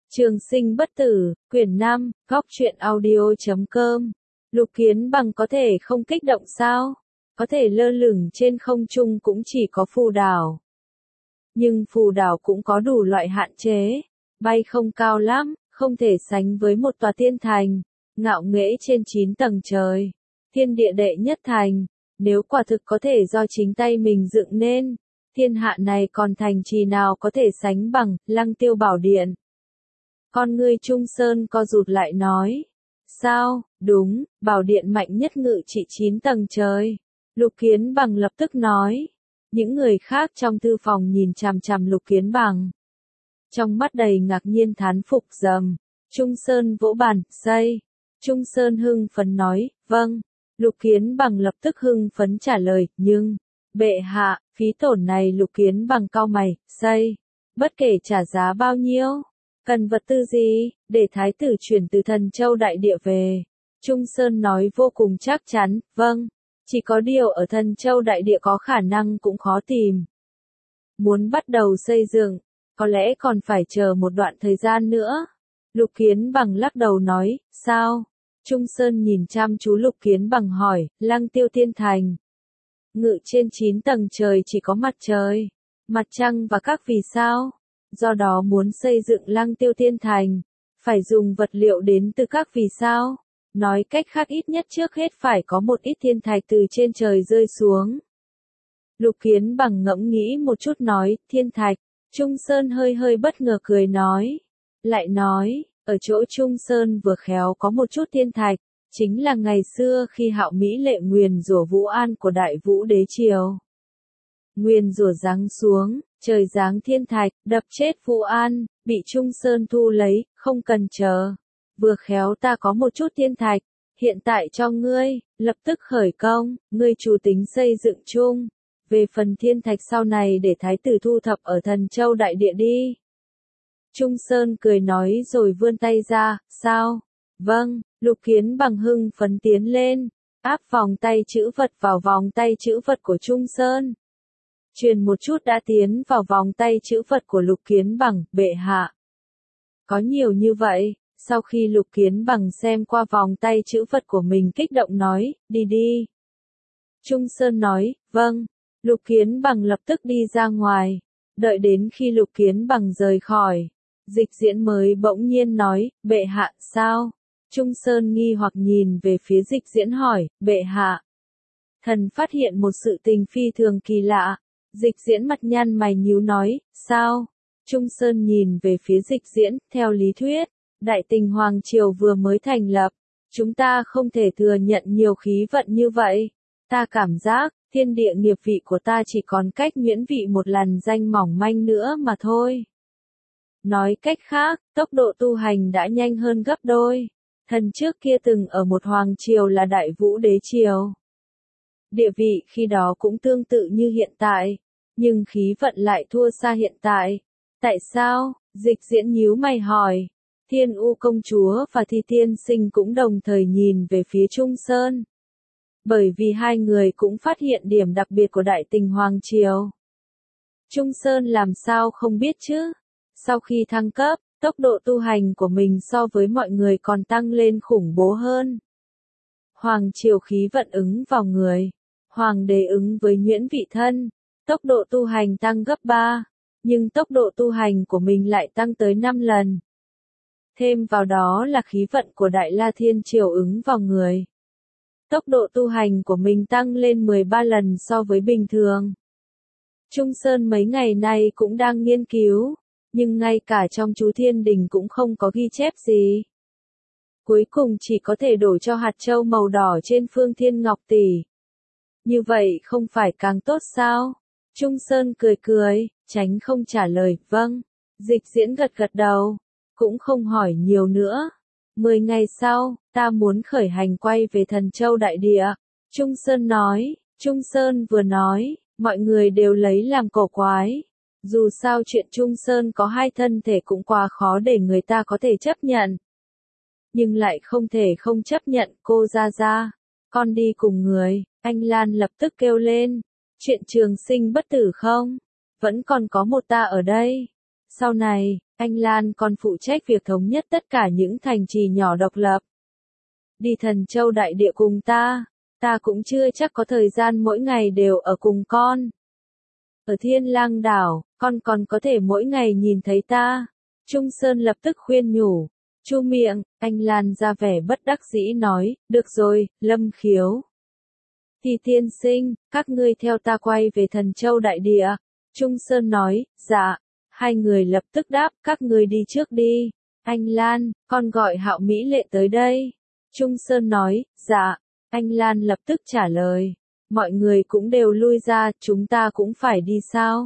Trường sinh bất tử, quyển 5, góc truyện audio.com. Lục Kiến Bằng có thể không kích động sao? Có thể lơ lửng trên không trung cũng chỉ có phù đảo. Nhưng phù đảo cũng có đủ loại hạn chế. Bay không cao lắm, không thể sánh với một tòa tiên thành, ngạo nghễ trên 9 tầng trời. Thiên địa đệ nhất thành, nếu quả thực có thể do chính tay mình dựng nên, thiên hạ này còn thành trì nào có thể sánh bằng Lăng Tiêu Bảo Điện. Con ngươi Trung Sơn co rụt lại nói. Sao, đúng, bảo điện mạnh nhất ngự trị 9 tầng trời. Lục Kiến Bằng lập tức nói. Những người khác trong thư phòng nhìn chằm chằm Lục Kiến Bằng. Trong mắt đầy ngạc nhiên thán phục rầm. Trung Sơn vỗ bàn, xây. Trung Sơn hưng phấn nói, vâng. Lục Kiến Bằng lập tức hưng phấn trả lời, nhưng, bệ hạ, phí tổn này Lục Kiến Bằng cau mày, xây. Bất kể trả giá bao nhiêu. Cần vật tư gì, để thái tử chuyển từ Thần Châu Đại Địa về. Trung Sơn nói vô cùng chắc chắn, vâng. Chỉ có điều ở Thần Châu Đại Địa có khả năng cũng khó tìm. Muốn bắt đầu xây dựng, có lẽ còn phải chờ một đoạn thời gian nữa. Lục Kiến Bằng lắc đầu nói, sao? Trung Sơn nhìn chăm chú Lục Kiến Bằng hỏi, Lăng Tiêu Tiên Thành. Ngự trên 9 tầng trời chỉ có mặt trời, mặt trăng và các vì sao. Do đó muốn xây dựng Lăng Tiêu Tiên Thành, phải dùng vật liệu đến từ các vì sao. Nói cách khác ít nhất trước hết phải có một ít thiên thạch từ trên trời rơi xuống. Lục Kiến Bằng ngẫm nghĩ một chút nói, thiên thạch. Trung Sơn hơi hơi bất ngờ cười nói. Lại nói, ở chỗ Trung Sơn vừa khéo có một chút thiên thạch, chính là ngày xưa khi Hạo Mỹ Lệ nguyền rủa Vũ An của Đại Vũ Đế Triều. Nguyền rủa giáng xuống, trời giáng thiên thạch, đập chết Vũ An, bị Trung Sơn thu lấy, không cần chờ. Vừa khéo ta có một chút thiên thạch, hiện tại cho ngươi, lập tức khởi công, ngươi chủ tính xây dựng chung. Về phần thiên thạch sau này để thái tử thu thập ở Thần Châu Đại Địa đi. Trung Sơn cười nói rồi vươn tay ra, sao? Vâng, Lục Kiến Bằng hưng phấn tiến lên, áp vòng tay chữ vật vào vòng tay chữ vật của Trung Sơn. Truyền một chút đã tiến vào vòng tay chữ vật của Lục Kiến Bằng, bệ hạ. Có nhiều như vậy, sau khi Lục Kiến Bằng xem qua vòng tay chữ vật của mình kích động nói, đi đi. Trung Sơn nói, vâng. Lục Kiến Bằng lập tức đi ra ngoài. Đợi đến khi Lục Kiến Bằng rời khỏi, Dịch Diễn mới bỗng nhiên nói, bệ hạ, sao? Trung Sơn nghi hoặc nhìn về phía Dịch Diễn hỏi, bệ hạ. Thần phát hiện một sự tình phi thường kỳ lạ. Dịch Diễn mặt nhăn mày nhíu nói, sao? Trung Sơn nhìn về phía Dịch Diễn, theo lý thuyết, Đại Tình Hoàng Triều vừa mới thành lập. Chúng ta không thể thừa nhận nhiều khí vận như vậy. Ta cảm giác, thiên địa nghiệp vị của ta chỉ còn cách miễn vị một lần danh mỏng manh nữa mà thôi. Nói cách khác, tốc độ tu hành đã nhanh hơn gấp đôi. Thần trước kia từng ở một hoàng triều là Đại Vũ Đế Triều. Địa vị khi đó cũng tương tự như hiện tại, nhưng khí vận lại thua xa hiện tại. Tại sao? Dịch Diễn nhíu mày hỏi. Thiên U công chúa và Thi Tiên Sinh cũng đồng thời nhìn về phía Trung Sơn. Bởi vì hai người cũng phát hiện điểm đặc biệt của Đại Tình Hoàng Triều. Trung Sơn làm sao không biết chứ? Sau khi thăng cấp, tốc độ tu hành của mình so với mọi người còn tăng lên khủng bố hơn. Hoàng Triều khí vận ứng vào người. Hoàng đế ứng với nhuyễn vị thân. Tốc độ tu hành tăng gấp 3. Nhưng tốc độ tu hành của mình lại tăng tới 5 lần. Thêm vào đó là khí vận của Đại La Thiên Triều ứng vào người. Tốc độ tu hành của mình tăng lên 13 lần so với bình thường. Trung Sơn mấy ngày nay cũng đang nghiên cứu, nhưng ngay cả trong chú thiên đình cũng không có ghi chép gì. Cuối cùng chỉ có thể đổ cho hạt châu màu đỏ trên phương thiên ngọc tỷ. Như vậy không phải càng tốt sao? Trung Sơn cười cười, tránh không trả lời, vâng. Dịch Diễn gật gật đầu, cũng không hỏi nhiều nữa. 10 ngày sau, ta muốn khởi hành quay về Thần Châu Đại Địa. Trung Sơn nói, Trung Sơn vừa nói, mọi người đều lấy làm cổ quái. Dù sao chuyện Trung Sơn có hai thân thể cũng quá khó để người ta có thể chấp nhận. Nhưng lại không thể không chấp nhận cô Gia Gia. Con đi cùng người, anh Lan lập tức kêu lên. Chuyện trường sinh bất tử không? Vẫn còn có một ta ở đây. Sau này, anh Lan còn phụ trách việc thống nhất tất cả những thành trì nhỏ độc lập. Đi Thần Châu Đại Địa cùng ta cũng chưa chắc có thời gian mỗi ngày đều ở cùng con. Ở Thiên Lang đảo, con còn có thể mỗi ngày nhìn thấy ta. Trung Sơn lập tức khuyên nhủ. Chu miệng, anh Lan ra vẻ bất đắc dĩ nói, được rồi, Lâm Khiếu. Thì tiên sinh, các ngươi theo ta quay về Thần Châu Đại Địa. Trung Sơn nói, dạ. Hai người lập tức đáp, các ngươi đi trước đi. Anh Lan, con gọi Hạo Mỹ Lệ tới đây. Trung Sơn nói, dạ. Anh Lan lập tức trả lời. Mọi người cũng đều lui ra, chúng ta cũng phải đi sao?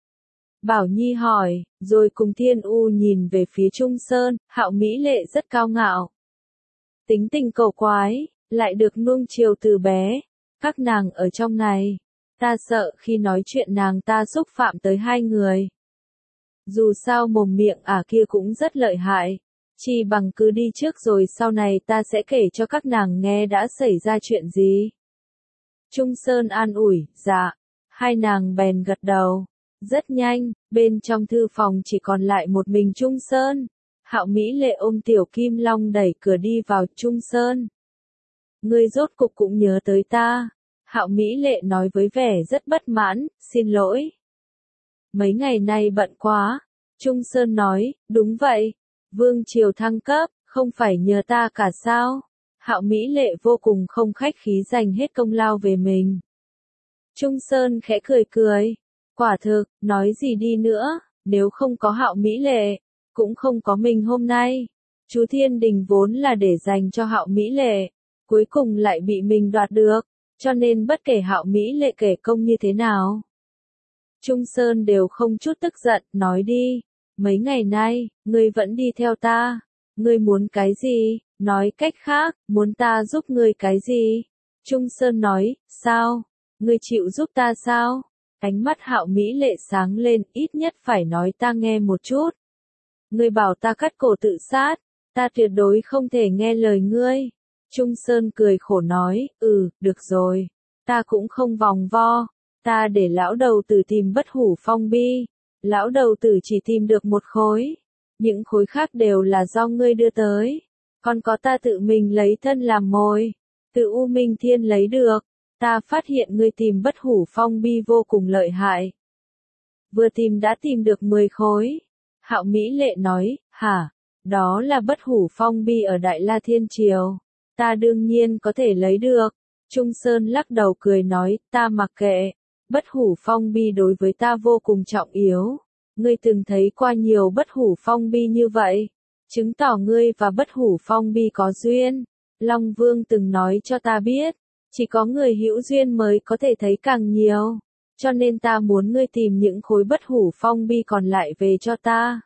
Bảo Nhi hỏi, rồi cùng Thiên U nhìn về phía Trung Sơn, Hạo Mỹ Lệ rất cao ngạo. Tính tình cầu quái, lại được nuông chiều từ bé. Các nàng ở trong này. Ta sợ khi nói chuyện nàng ta xúc phạm tới hai người. Dù sao mồm miệng kia cũng rất lợi hại. Chỉ bằng cứ đi trước rồi sau này ta sẽ kể cho các nàng nghe đã xảy ra chuyện gì. Trung Sơn an ủi, dạ. Hai nàng bèn gật đầu. Rất nhanh, bên trong thư phòng chỉ còn lại một mình Trung Sơn. Hạo Mỹ Lệ ôm Tiểu Kim Long đẩy cửa đi vào. Trung Sơn. Ngươi rốt cục cũng nhớ tới ta. Hạo Mỹ Lệ nói với vẻ rất bất mãn, xin lỗi. Mấy ngày nay bận quá. Trung Sơn nói, đúng vậy. Vương triều thăng cấp, không phải nhờ ta cả sao? Hạo Mỹ Lệ vô cùng không khách khí dành hết công lao về mình. Trung Sơn khẽ cười cười. Quả thực, nói gì đi nữa, nếu không có Hạo Mỹ Lệ, cũng không có mình hôm nay. Chú Thiên Đình vốn là để dành cho Hạo Mỹ Lệ, cuối cùng lại bị mình đoạt được, cho nên bất kể Hạo Mỹ Lệ kể công như thế nào. Trung Sơn đều không chút tức giận, nói đi. Mấy ngày nay, ngươi vẫn đi theo ta. Ngươi muốn cái gì? Nói cách khác, muốn ta giúp ngươi cái gì? Trung Sơn nói, sao? Ngươi chịu giúp ta sao? Ánh mắt Hạo Mỹ Lệ sáng lên, ít nhất phải nói ta nghe một chút. Ngươi bảo ta cắt cổ tự sát, ta tuyệt đối không thể nghe lời ngươi. Trung Sơn cười khổ nói, được rồi. Ta cũng không vòng vo. Ta để lão đầu tử tìm Bất Hủ Phong Bi. Lão đầu tử chỉ tìm được một khối. Những khối khác đều là do ngươi đưa tới. Còn có ta tự mình lấy thân làm mồi. Từ U Minh Thiên lấy được. Ta phát hiện ngươi tìm Bất Hủ Phong Bi vô cùng lợi hại. Vừa tìm đã tìm được 10 khối. Hạo Mỹ Lệ nói, hả? Đó là Bất Hủ Phong Bi ở Đại La Thiên Triều. Ta đương nhiên có thể lấy được. Trung Sơn lắc đầu cười nói, ta mặc kệ. Bất Hủ Phong Bi đối với ta vô cùng trọng yếu. Ngươi từng thấy qua nhiều Bất Hủ Phong Bi như vậy. Chứng tỏ ngươi và Bất Hủ Phong Bi có duyên. Long Vương từng nói cho ta biết. Chỉ có người hữu duyên mới có thể thấy càng nhiều. Cho nên ta muốn ngươi tìm những khối Bất Hủ Phong Bi còn lại về cho ta.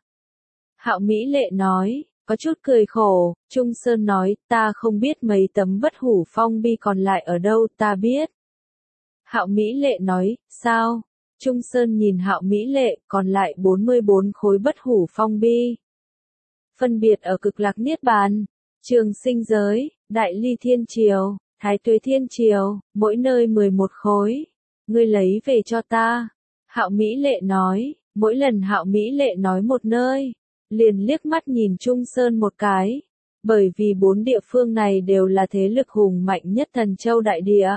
Hạo Mỹ Lệ nói, có chút cười khổ. Trung Sơn nói, ta không biết mấy tấm Bất Hủ Phong Bi còn lại ở đâu, ta biết. Hạo Mỹ Lệ nói, sao? Trung Sơn nhìn Hạo Mỹ Lệ, còn lại 44 khối Bất Hủ Phong Bi. Phân biệt ở Cực Lạc Niết Bàn, Trường Sinh Giới, Đại Ly Thiên Triều, Thái Tuế Thiên Triều, mỗi nơi 11 khối. Ngươi lấy về cho ta. Hạo Mỹ Lệ nói, mỗi lần Hạo Mỹ Lệ nói một nơi, liền liếc mắt nhìn Trung Sơn một cái. Bởi vì 4 địa phương này đều là thế lực hùng mạnh nhất Thần Châu Đại Địa.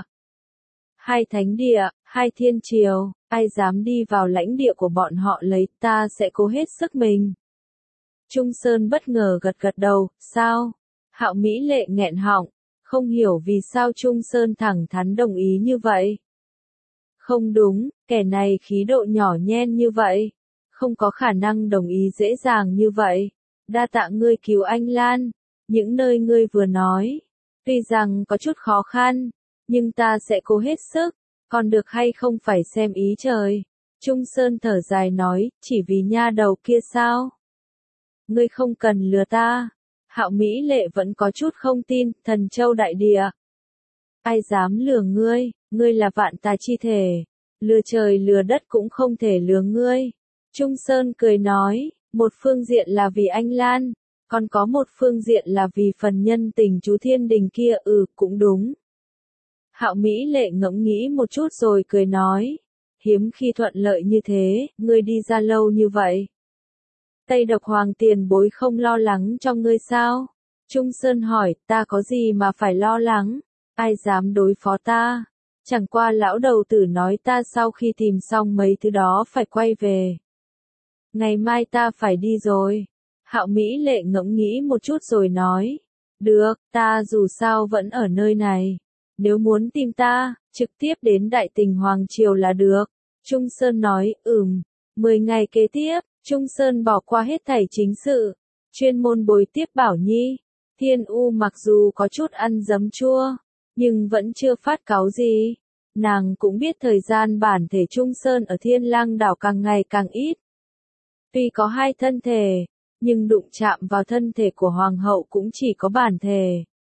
2 thánh địa, 2 thiên triều, ai dám đi vào lãnh địa của bọn họ lấy, ta sẽ cố hết sức mình. Trung Sơn bất ngờ gật gật đầu, sao? Hạo Mỹ Lệ nghẹn họng, không hiểu vì sao Trung Sơn thẳng thắn đồng ý như vậy. Không đúng, kẻ này khí độ nhỏ nhen như vậy, không có khả năng đồng ý dễ dàng như vậy. Đa tạ ngươi cứu anh Lan, những nơi ngươi vừa nói, tuy rằng có chút khó khăn, nhưng ta sẽ cố hết sức, còn được hay không phải xem ý trời. Trung Sơn thở dài nói, chỉ vì nha đầu kia sao? Ngươi không cần lừa ta. Hạo Mỹ Lệ vẫn có chút không tin, Thần Châu Đại Địa. Ai dám lừa ngươi, ngươi là vạn tà chi thể. Lừa trời lừa đất cũng không thể lừa ngươi. Trung Sơn cười nói, một phương diện là vì anh Lan, còn có một phương diện là vì phần nhân tình chú Thiên Đình kia, cũng đúng. Hạo Mỹ Lệ ngẫm nghĩ một chút rồi cười nói, hiếm khi thuận lợi như thế, ngươi đi ra lâu như vậy. Tây Độc Hoàng tiền bối không lo lắng cho ngươi sao? Trung Sơn hỏi, ta có gì mà phải lo lắng? Ai dám đối phó ta? Chẳng qua lão đầu tử nói ta sau khi tìm xong mấy thứ đó phải quay về. Ngày mai ta phải đi rồi. Hạo Mỹ Lệ ngẫm nghĩ một chút rồi nói. Được, ta dù sao vẫn ở nơi này. Nếu muốn tìm ta, trực tiếp đến Đại Tình Hoàng Triều là được. Trung Sơn nói, 10 ngày kế tiếp, Trung Sơn bỏ qua hết thảy chính sự. Chuyên môn bồi tiếp Bảo Nhi. Thiên U mặc dù có chút ăn giấm chua, nhưng vẫn chưa phát cáu gì. Nàng cũng biết thời gian bản thể Trung Sơn ở Thiên Lang đảo càng ngày càng ít. Tuy có hai thân thể, nhưng đụng chạm vào thân thể của Hoàng hậu cũng chỉ có bản thể.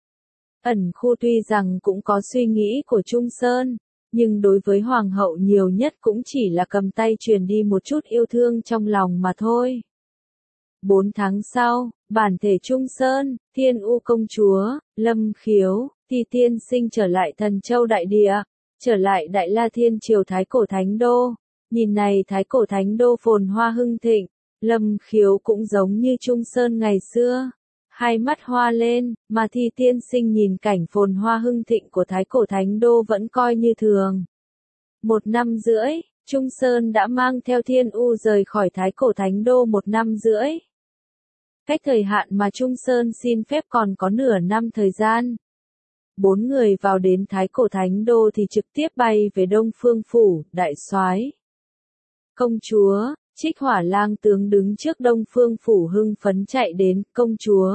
Ẩn Khu tuy rằng cũng có suy nghĩ của Trung Sơn, nhưng đối với Hoàng hậu nhiều nhất cũng chỉ là cầm tay truyền đi một chút yêu thương trong lòng mà thôi. 4 tháng sau, bản thể Trung Sơn, Thiên U công chúa, Lâm Khiếu, Thi Tiên Sinh trở lại Thần Châu đại địa, trở lại Đại La Thiên Triều Thái Cổ Thánh Đô. Nhìn này Thái Cổ Thánh Đô phồn hoa hưng thịnh, Lâm Khiếu cũng giống như Trung Sơn ngày xưa. Hai mắt hoa lên, mà Thi Tiên Sinh nhìn cảnh phồn hoa hưng thịnh của Thái Cổ Thánh Đô vẫn coi như thường. 1 năm rưỡi, Trung Sơn đã mang theo Thiên U rời khỏi Thái Cổ Thánh Đô 1 năm rưỡi. Cách thời hạn mà Trung Sơn xin phép còn có nửa năm thời gian. 4 người vào đến Thái Cổ Thánh Đô thì trực tiếp bay về Đông Phương Phủ, đại soái. Công chúa, Trích Hỏa Lang tướng đứng trước Đông Phương Phủ hưng phấn chạy đến, công chúa.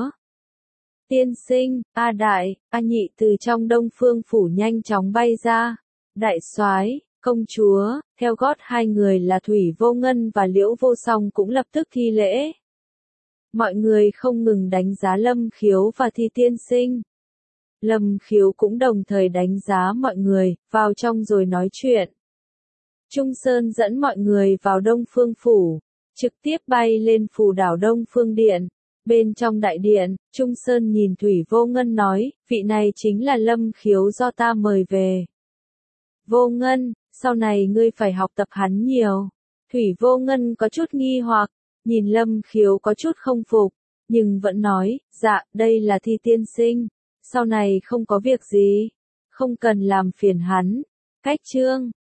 Tiên sinh, A Đại, A Nhị từ trong Đông Phương Phủ nhanh chóng bay ra. Đại soái, công chúa, theo gót hai người là Thủy Vô Ngân và Liễu Vô Song cũng lập tức thi lễ. Mọi người không ngừng đánh giá Lâm Khiếu và Thi Tiên Sinh. Lâm Khiếu cũng đồng thời đánh giá mọi người, vào trong rồi nói chuyện. Trung Sơn dẫn mọi người vào Đông Phương Phủ, trực tiếp bay lên phù đảo Đông Phương Điện. Bên trong đại điện, Trung Sơn nhìn Thủy Vô Ngân nói, vị này chính là Lâm Khiếu do ta mời về. Vô Ngân, sau này ngươi phải học tập hắn nhiều. Thủy Vô Ngân có chút nghi hoặc, nhìn Lâm Khiếu có chút không phục, nhưng vẫn nói, dạ, đây là Thi Tiên Sinh, sau này không có việc gì, không cần làm phiền hắn. Cách chương